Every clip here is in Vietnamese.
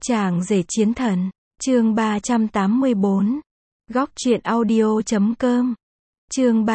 Chàng rể chiến thần, chương 384. Góc truyện audio.com. Chương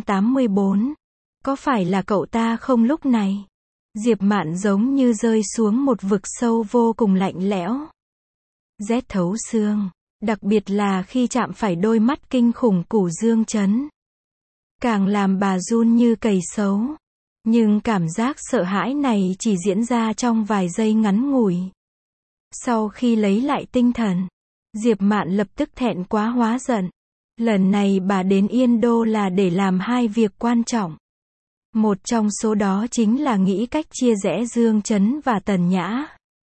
384. Có phải là cậu ta không lúc này? Diệp Mạn giống như rơi xuống một vực sâu vô cùng lạnh lẽo. Rét thấu xương, đặc biệt là khi chạm phải đôi mắt kinh khủng của Dương Chấn. Càng làm bà run như cầy sấu. Nhưng cảm giác sợ hãi này chỉ diễn ra trong vài giây ngắn ngủi. Sau khi lấy lại tinh thần, Diệp Mạn lập tức thẹn quá hóa giận. Lần này bà đến Yên Đô là để làm hai việc quan trọng. Một trong số đó chính là nghĩ cách chia rẽ Dương Chấn và Tần Nhã.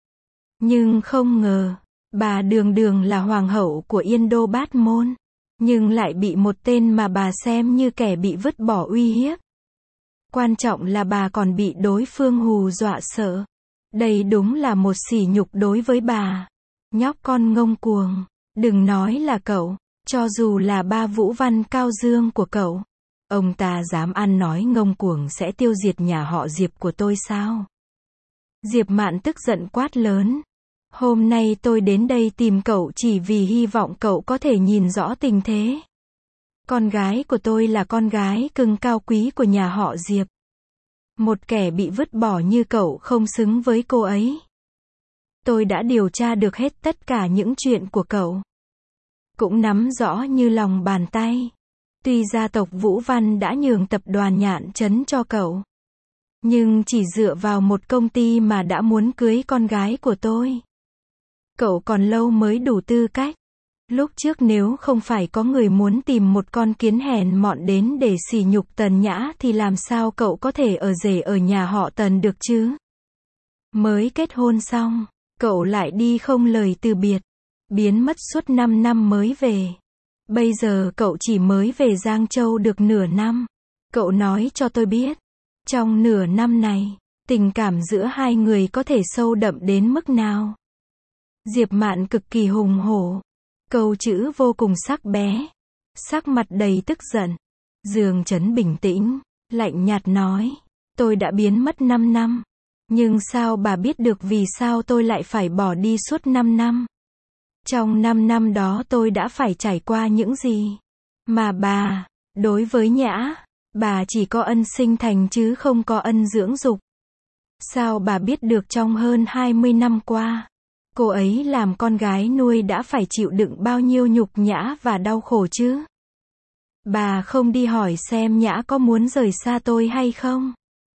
Nhưng không ngờ, bà đường đường là hoàng hậu của Yên Đô Bát Môn, nhưng lại bị một tên mà bà xem như kẻ bị vứt bỏ uy hiếp. Quan trọng là bà còn bị đối phương hù dọa sợ. Đây đúng là một sỉ nhục đối với bà. Nhóc con ngông cuồng, đừng nói là cậu, cho dù là ba Vũ Văn Cao Dương của cậu, ông ta dám ăn nói ngông cuồng sẽ tiêu diệt nhà họ Diệp của tôi sao? Diệp Mạn tức giận quát lớn. Hôm nay tôi đến đây tìm cậu chỉ vì hy vọng cậu có thể nhìn rõ tình thế. Con gái của tôi là con gái cưng cao quý của nhà họ Diệp. Một kẻ bị vứt bỏ như cậu không xứng với cô ấy. Tôi đã điều tra được hết tất cả những chuyện của cậu. Cũng nắm rõ như lòng bàn tay. Tuy gia tộc Vũ Văn đã nhường tập đoàn Nhạn Trấn cho cậu, nhưng chỉ dựa vào một công ty mà đã muốn cưới con gái của tôi. Cậu còn lâu mới đủ tư cách. Lúc trước nếu không phải có người muốn tìm một con kiến hèn mọn đến để sỉ nhục Tần Nhã thì làm sao cậu có thể ở rể ở nhà họ Tần được chứ? Mới kết hôn xong, cậu lại đi không lời từ biệt, biến mất suốt 5 năm mới về. Bây giờ cậu chỉ mới về Giang Châu được nửa năm. Cậu nói cho tôi biết, trong nửa năm này, tình cảm giữa hai người có thể sâu đậm đến mức nào? Diệp Mạn cực kỳ hùng hổ. Câu chữ vô cùng sắc bé. Sắc mặt đầy tức giận. Dương Chấn bình tĩnh, lạnh nhạt nói. Tôi đã biến mất 5 năm. Nhưng sao bà biết được vì sao tôi lại phải bỏ đi suốt 5 năm? Trong 5 năm đó tôi đã phải trải qua những gì? Mà bà, đối với Nhã, bà chỉ có ân sinh thành chứ không có ân dưỡng dục. Sao bà biết được trong hơn 20 năm qua, cô ấy làm con gái nuôi đã phải chịu đựng bao nhiêu nhục nhã và đau khổ chứ? Bà không đi hỏi xem Nhã có muốn rời xa tôi hay không,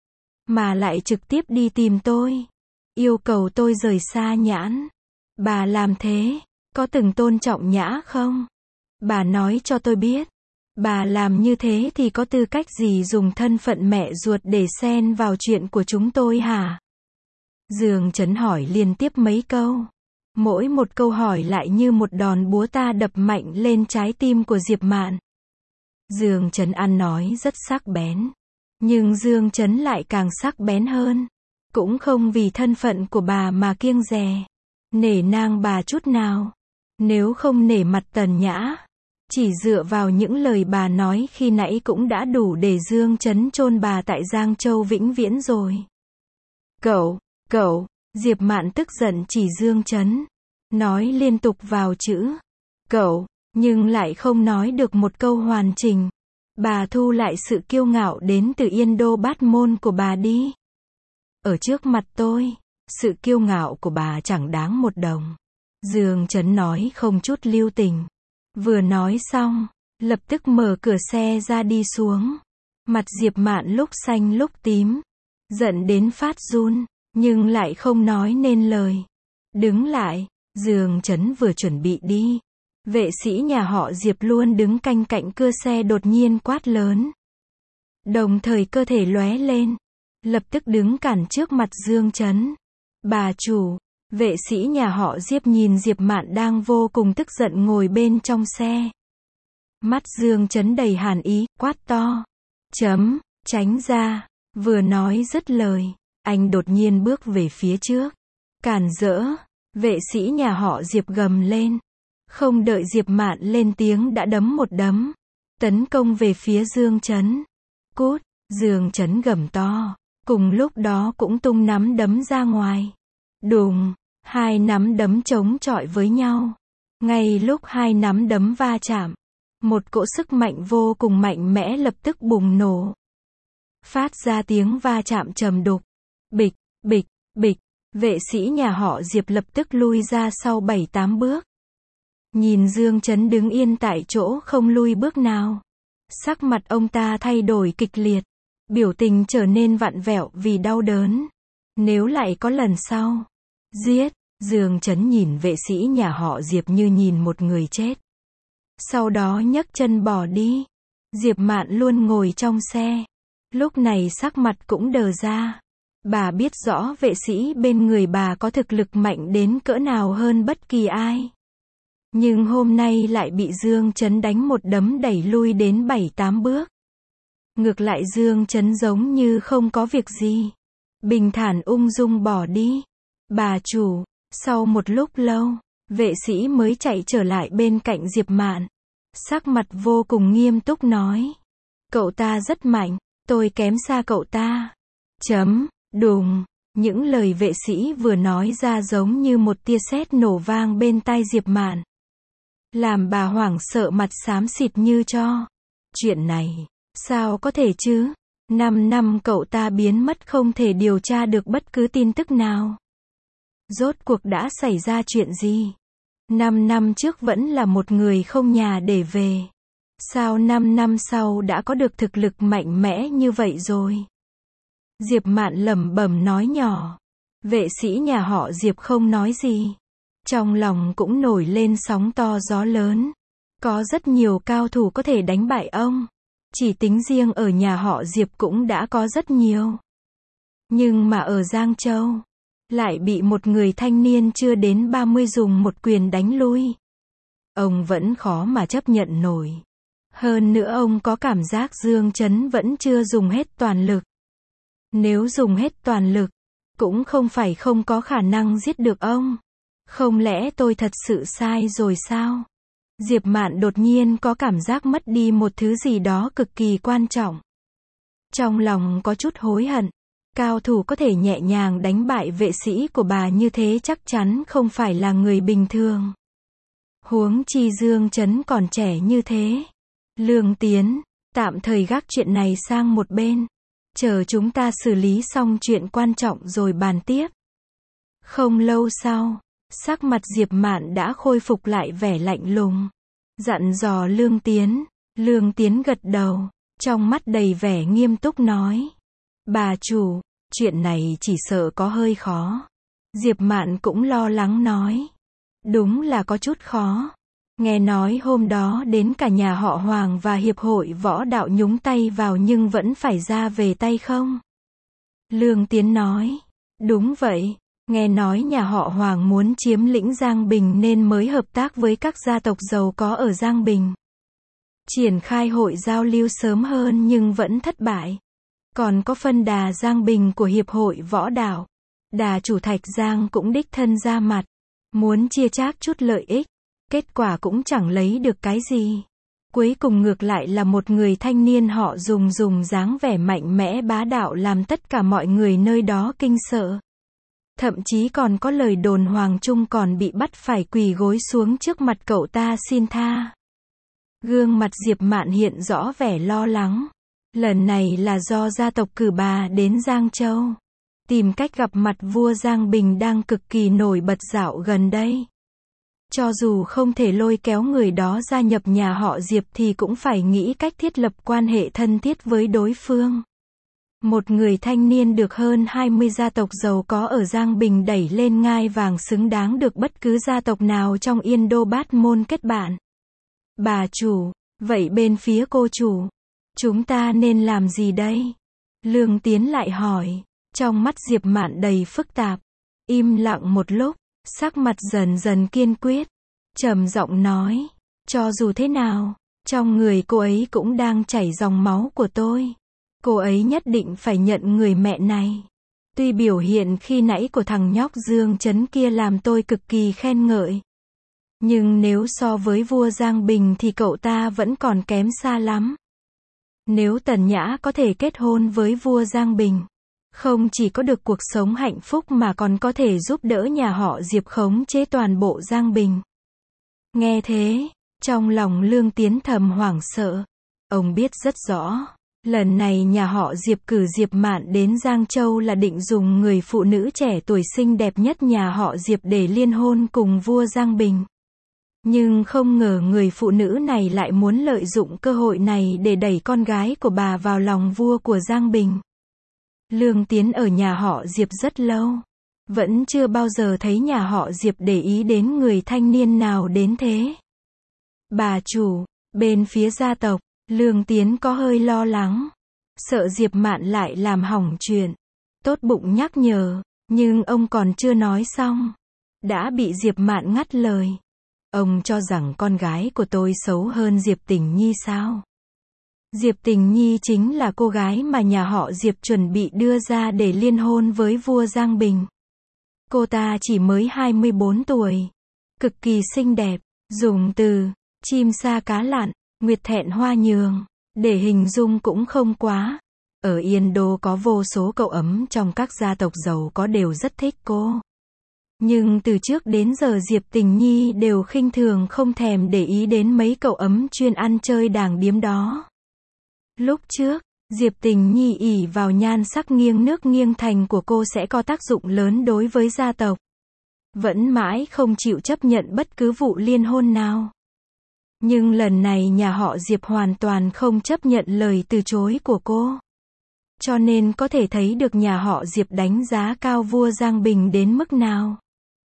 mà lại trực tiếp đi tìm tôi, yêu cầu tôi rời xa Nhãn. Bà làm thế, có từng tôn trọng Nhã không? Bà nói cho tôi biết, bà làm như thế thì có tư cách gì dùng thân phận mẹ ruột để xen vào chuyện của chúng tôi hả? Dương Chấn hỏi liên tiếp mấy câu. Mỗi một câu hỏi lại như một đòn búa ta đập mạnh lên trái tim của Diệp Mạn. Dương Chấn ăn nói rất sắc bén. Nhưng Dương Chấn lại càng sắc bén hơn. Cũng không vì thân phận của bà mà kiêng dè, nể nang bà chút nào. Nếu không nể mặt Tần Nhã, chỉ dựa vào những lời bà nói khi nãy cũng đã đủ để Dương Chấn chôn bà tại Giang Châu vĩnh viễn rồi. Cậu, Diệp Mạn tức giận chỉ Dương Chấn, nói liên tục vào chữ cậu, nhưng lại không nói được một câu hoàn chỉnh. Bà thu lại sự kiêu ngạo đến từ Yên Đô Bát Môn của bà đi. Ở trước mặt tôi, sự kiêu ngạo của bà chẳng đáng một đồng. Dương Chấn nói không chút lưu tình. Vừa nói xong, lập tức mở cửa xe ra đi xuống. Mặt Diệp Mạn lúc xanh lúc tím, giận đến phát run, nhưng lại không nói nên lời. Đứng lại, Dương Chấn vừa chuẩn bị đi. Vệ sĩ nhà họ Diệp luôn đứng canh cạnh cửa xe đột nhiên quát lớn. Đồng thời cơ thể lóe lên, lập tức đứng cản trước mặt Dương Chấn. Bà chủ, vệ sĩ nhà họ Diệp nhìn Diệp Mạn đang vô cùng tức giận ngồi bên trong xe. Mắt Dương Chấn đầy hàn ý, quát to. Tránh ra. Vừa nói dứt lời, anh đột nhiên bước về phía trước. Cản rỡ, vệ sĩ nhà họ Diệp gầm lên. Không đợi Diệp Mạn lên tiếng đã đấm một đấm, tấn công về phía Dương Chấn. Cút, Dương Chấn gầm to, cùng lúc đó cũng tung nắm đấm ra ngoài. Đùng, Hai nắm đấm chống chọi với nhau. Ngay lúc hai nắm đấm va chạm, một cỗ sức mạnh vô cùng mạnh mẽ lập tức bùng nổ. Phát ra tiếng va chạm trầm đục. Bịch, bịch, bịch. Vệ sĩ nhà họ Diệp lập tức lui ra sau 7-8 bước. Nhìn Dương Chấn đứng yên tại chỗ không lui bước nào. Sắc mặt ông ta thay đổi kịch liệt. Biểu tình trở nên vặn vẹo vì đau đớn. Nếu lại có lần sau. Giết. Dương Chấn nhìn vệ sĩ nhà họ Diệp như nhìn một người chết. Sau đó nhấc chân bỏ đi. Diệp Mạn luôn ngồi trong xe. Lúc này sắc mặt cũng đờ ra. Bà biết rõ vệ sĩ bên người bà có thực lực mạnh đến cỡ nào hơn bất kỳ ai. Nhưng hôm nay lại bị Dương Chấn đánh một đấm đẩy lui đến 7-8 bước. Ngược lại Dương Chấn giống như không có việc gì. Bình thản ung dung bỏ đi. Bà chủ, sau một lúc lâu, vệ sĩ mới chạy trở lại bên cạnh Diệp Mạn. Sắc mặt vô cùng nghiêm túc nói. Cậu ta rất mạnh, tôi kém xa cậu ta. Đùng, những lời vệ sĩ vừa nói ra giống như một tia sét nổ vang bên tai Diệp Mạn. Làm bà hoảng sợ mặt xám xịt như tro. Chuyện này, sao có thể chứ? 5 năm cậu ta biến mất không thể điều tra được bất cứ tin tức nào. Rốt cuộc đã xảy ra chuyện gì? 5 năm trước vẫn là một người không nhà để về. Sao 5 năm sau đã có được thực lực mạnh mẽ như vậy rồi? Diệp Mạn lẩm bẩm nói nhỏ. Vệ sĩ nhà họ Diệp không nói gì. Trong lòng cũng nổi lên sóng to gió lớn. Có rất nhiều cao thủ có thể đánh bại ông. Chỉ tính riêng ở nhà họ Diệp cũng đã có rất nhiều. Nhưng mà ở Giang Châu, lại bị một người thanh niên chưa đến 30 dùng một quyền đánh lui. Ông vẫn khó mà chấp nhận nổi. Hơn nữa ông có cảm giác Dương Chấn vẫn chưa dùng hết toàn lực. Nếu dùng hết toàn lực, cũng không phải không có khả năng giết được ông. Không lẽ tôi thật sự sai rồi sao? Diệp Mạn đột nhiên có cảm giác mất đi một thứ gì đó cực kỳ quan trọng. Trong lòng có chút hối hận. Cao thủ có thể nhẹ nhàng đánh bại vệ sĩ của bà như thế chắc chắn không phải là người bình thường. Huống chi Dương Chấn còn trẻ như thế. Lương Tiến, tạm thời gác chuyện này sang một bên. Chờ chúng ta xử lý xong chuyện quan trọng rồi bàn tiếp. Không lâu sau, sắc mặt Diệp Mạn đã khôi phục lại vẻ lạnh lùng. Dặn dò Lương Tiến. Lương Tiến gật đầu, trong mắt đầy vẻ nghiêm túc nói. Bà chủ, chuyện này chỉ sợ có hơi khó. Diệp Mạn cũng lo lắng nói. Đúng là có chút khó. Nghe nói hôm đó đến cả nhà họ Hoàng và hiệp hội võ đạo nhúng tay vào nhưng vẫn phải ra về tay không? Lương Tiến nói. Đúng vậy. Nghe nói nhà họ Hoàng muốn chiếm lĩnh Giang Bình nên mới hợp tác với các gia tộc giàu có ở Giang Bình. Triển khai hội giao lưu sớm hơn nhưng vẫn thất bại. Còn có phân đà Giang Bình của hiệp hội võ đạo. Đà chủ Thạch Giang cũng đích thân ra mặt. Muốn chia chác chút lợi ích. Kết quả cũng chẳng lấy được cái gì. Cuối cùng ngược lại là một người thanh niên họ dùng dáng vẻ mạnh mẽ bá đạo làm tất cả mọi người nơi đó kinh sợ. Thậm chí còn có lời đồn Hoàng Trung còn bị bắt phải quỳ gối xuống trước mặt cậu ta xin tha. Gương mặt Diệp Mạn hiện rõ vẻ lo lắng. Lần này là do gia tộc cử bà đến Giang Châu. Tìm cách gặp mặt vua Giang Bình đang cực kỳ nổi bật dạo gần đây. Cho dù không thể lôi kéo người đó gia nhập nhà họ Diệp thì cũng phải nghĩ cách thiết lập quan hệ thân thiết với đối phương. Một người thanh niên được hơn 20 gia tộc giàu có ở Giang Bình đẩy lên ngai vàng xứng đáng được bất cứ gia tộc nào trong Yên Đô Bát Môn kết bạn. Bà chủ, vậy bên phía cô chủ, chúng ta nên làm gì đây? Lương Tiến lại hỏi, trong mắt Diệp Mạn đầy phức tạp. Im lặng một lúc, sắc mặt dần dần kiên quyết, trầm giọng nói, cho dù thế nào, trong người cô ấy cũng đang chảy dòng máu của tôi. Cô ấy nhất định phải nhận người mẹ này. Tuy biểu hiện khi nãy của thằng nhóc Dương Chấn kia làm tôi cực kỳ khen ngợi. Nhưng nếu so với vua Giang Bình thì cậu ta vẫn còn kém xa lắm. Nếu Tần Nhã có thể kết hôn với vua Giang Bình, Không chỉ có được cuộc sống hạnh phúc mà còn có thể giúp đỡ nhà họ Diệp khống chế toàn bộ Giang Bình. Nghe thế, trong lòng Lương Tiến thầm hoảng sợ. Ông biết rất rõ, lần này nhà họ Diệp cử Diệp Mạn đến Giang Châu là định dùng người phụ nữ trẻ tuổi xinh đẹp nhất nhà họ Diệp để liên hôn cùng vua Giang Bình. Nhưng không ngờ người phụ nữ này lại muốn lợi dụng cơ hội này để đẩy con gái của bà vào lòng vua của Giang Bình. Lương Tiến ở nhà họ Diệp rất lâu, vẫn chưa bao giờ thấy nhà họ Diệp để ý đến người thanh niên nào đến thế. Bà chủ, bên phía gia tộc, Lương Tiến có hơi lo lắng, sợ Diệp Mạn lại làm hỏng chuyện. Tốt bụng nhắc nhở, nhưng ông còn chưa nói xong, đã bị Diệp Mạn ngắt lời. Ông cho rằng con gái của tôi xấu hơn Diệp Tình Nhi sao? Diệp Tình Nhi chính là cô gái mà nhà họ Diệp chuẩn bị đưa ra để liên hôn với vua Giang Bình. Cô ta chỉ mới 24 tuổi, cực kỳ xinh đẹp, dùng từ chim sa cá lặn, nguyệt thẹn hoa nhường để hình dung cũng không quá. Ở Yên Đô có vô số cậu ấm trong các gia tộc giàu có đều rất thích cô. Nhưng từ trước đến giờ Diệp Tình Nhi đều khinh thường không thèm để ý đến mấy cậu ấm chuyên ăn chơi đàng điếm đó. Lúc trước, Diệp Tình Nhi ỷ vào nhan sắc nghiêng nước nghiêng thành của cô sẽ có tác dụng lớn đối với gia tộc. Vẫn mãi không chịu chấp nhận bất cứ vụ liên hôn nào. Nhưng lần này nhà họ Diệp hoàn toàn không chấp nhận lời từ chối của cô. Cho nên có thể thấy được nhà họ Diệp đánh giá cao vua Giang Bình đến mức nào.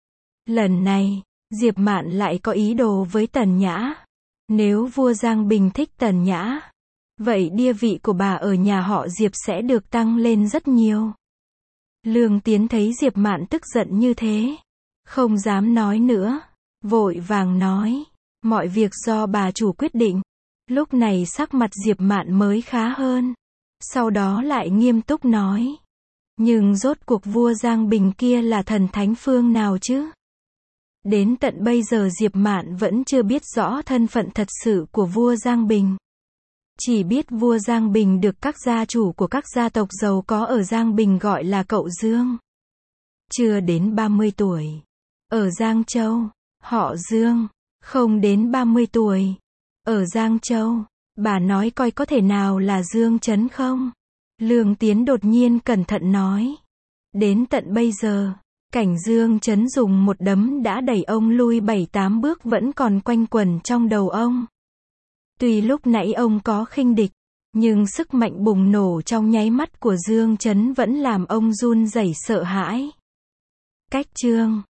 Lần này, Diệp Mạn lại có ý đồ với Tần Nhã. Nếu vua Giang Bình thích Tần Nhã, vậy địa vị của bà ở nhà họ Diệp sẽ được tăng lên rất nhiều. Lương Tiến thấy Diệp Mạn tức giận như thế, không dám nói nữa, vội vàng nói, mọi việc do bà chủ quyết định. Lúc này sắc mặt Diệp Mạn mới khá hơn. Sau đó lại nghiêm túc nói, nhưng rốt cuộc vua Giang Bình kia là thần thánh phương nào chứ? Đến tận bây giờ Diệp Mạn vẫn chưa biết rõ thân phận thật sự của vua Giang Bình. Chỉ biết vua Giang Bình được các gia chủ của các gia tộc giàu có ở Giang Bình gọi là cậu Dương. Chưa đến 30 tuổi. Ở Giang Châu, họ Dương, không đến 30 tuổi. Ở Giang Châu, bà nói coi có thể nào là Dương Chấn không? Lương Tiến đột nhiên cẩn thận nói. Đến tận bây giờ, cảnh Dương Chấn dùng một đấm đã đẩy ông lui 7-8 bước vẫn còn quanh quẩn trong đầu ông. Tuy lúc nãy ông có khinh địch, nhưng sức mạnh bùng nổ trong nháy mắt của Dương Chấn vẫn làm ông run rẩy sợ hãi. Cách chương